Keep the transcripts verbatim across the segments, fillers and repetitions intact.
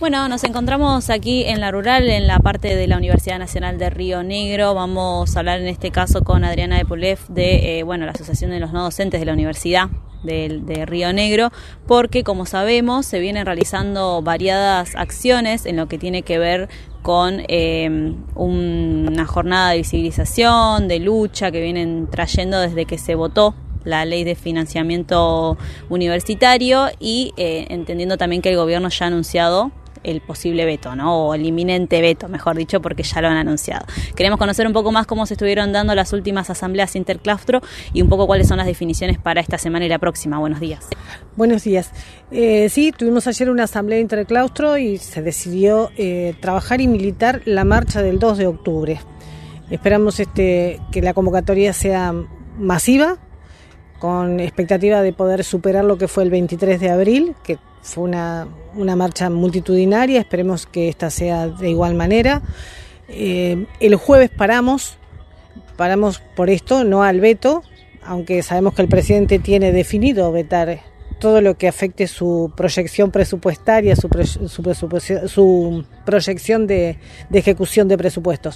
Bueno, nos encontramos aquí en la rural, en la parte de la Universidad Nacional de Río Negro. Vamos a hablar en este caso con Adriana de Polef de eh, bueno, la Asociación de los No Docentes de la Universidad de, de Río Negro, porque como sabemos se vienen realizando variadas acciones en lo que tiene que ver con eh, una jornada de visibilización, de lucha que vienen trayendo desde que se votó la ley de financiamiento universitario y eh, entendiendo también que el gobierno ya ha anunciado el posible veto, ¿no? O el inminente veto, mejor dicho, porque ya lo han anunciado. Queremos conocer un poco más cómo se estuvieron dando las últimas asambleas interclaustro y un poco cuáles son las definiciones para esta semana y la próxima. Buenos días. Buenos días. Eh, sí, tuvimos ayer una asamblea interclaustro y se decidió eh, trabajar y militar la marcha del dos de octubre. Esperamos este, que la convocatoria sea masiva, con expectativa de poder superar lo que fue el veintitrés de abril, que fue una, una marcha multitudinaria. Esperemos que esta sea de igual manera. Eh, el jueves paramos, paramos por esto, no al veto, aunque sabemos que el presidente tiene definido vetar todo lo que afecte su proyección presupuestaria, su, pro, su, su proyección de, de ejecución de presupuestos.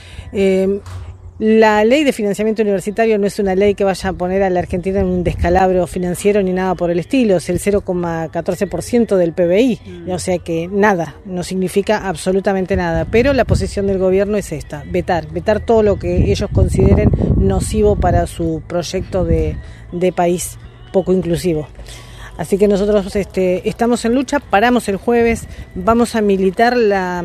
Eh, La ley de financiamiento universitario no es una ley que vaya a poner a la Argentina en un descalabro financiero ni nada por el estilo, es el cero coma catorce por ciento del P B I, mm. o sea que nada, no significa absolutamente nada, pero la posición del gobierno es esta, vetar, vetar todo lo que ellos consideren nocivo para su proyecto de, de país poco inclusivo. Así que nosotros este, estamos en lucha, paramos el jueves, vamos a militar la,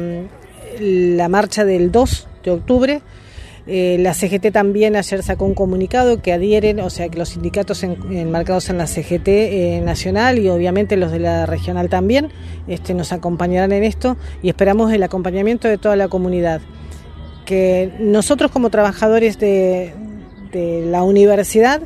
la marcha del dos de octubre. Eh, la C G T también ayer sacó un comunicado que adhieren, o sea que los sindicatos en, enmarcados en la C G T eh, nacional y obviamente los de la regional también este, nos acompañarán en esto y esperamos el acompañamiento de toda la comunidad. Que nosotros como trabajadores de, de la universidad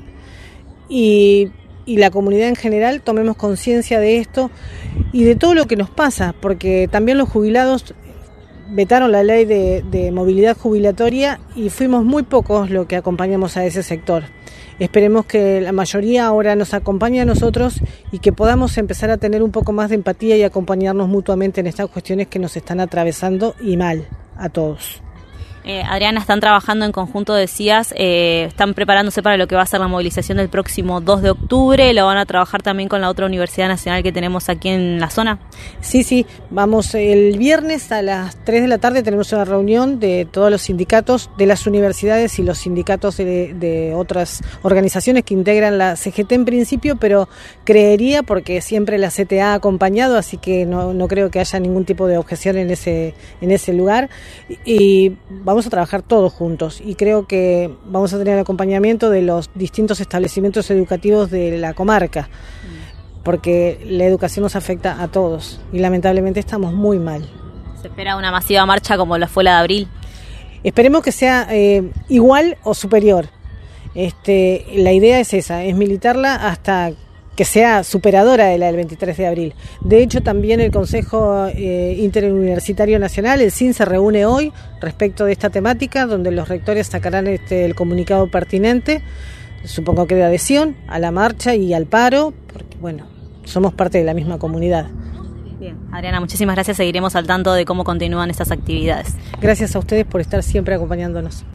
y, y la comunidad en general tomemos conciencia de esto y de todo lo que nos pasa, porque también los jubilados vetaron la ley de, de movilidad jubilatoria y fuimos muy pocos los que acompañamos a ese sector. Esperemos que la mayoría ahora nos acompañe a nosotros y que podamos empezar a tener un poco más de empatía y acompañarnos mutuamente en estas cuestiones que nos están atravesando y mal a todos. Eh, Adriana, están trabajando en conjunto, decías, eh, están preparándose para lo que va a ser la movilización del próximo dos de octubre, ¿lo van a trabajar también con la otra universidad nacional que tenemos aquí en la zona? Sí, sí, vamos el viernes a las tres de la tarde tenemos una reunión de todos los sindicatos de las universidades y los sindicatos de, de otras organizaciones que integran la C G T en principio, pero creería, porque siempre la C T A ha acompañado, así que no, no creo que haya ningún tipo de objeción en ese, en ese lugar, y vamos a trabajar todos juntos y creo que vamos a tener el acompañamiento de los distintos establecimientos educativos de la comarca, porque la educación nos afecta a todos y lamentablemente estamos muy mal. ¿Se espera una masiva marcha como la fue la de abril? Esperemos que sea eh, igual o superior. Este, la idea es esa, es militarla hasta que sea superadora de la del veintitrés de abril. De hecho, también el Consejo eh, Interuniversitario Nacional, el S I N, se reúne hoy respecto de esta temática, donde los rectores sacarán este, el comunicado pertinente, supongo que de adhesión a la marcha y al paro, porque bueno, somos parte de la misma comunidad. Bien, Adriana, muchísimas gracias, seguiremos al tanto de cómo continúan estas actividades. Gracias a ustedes por estar siempre acompañándonos.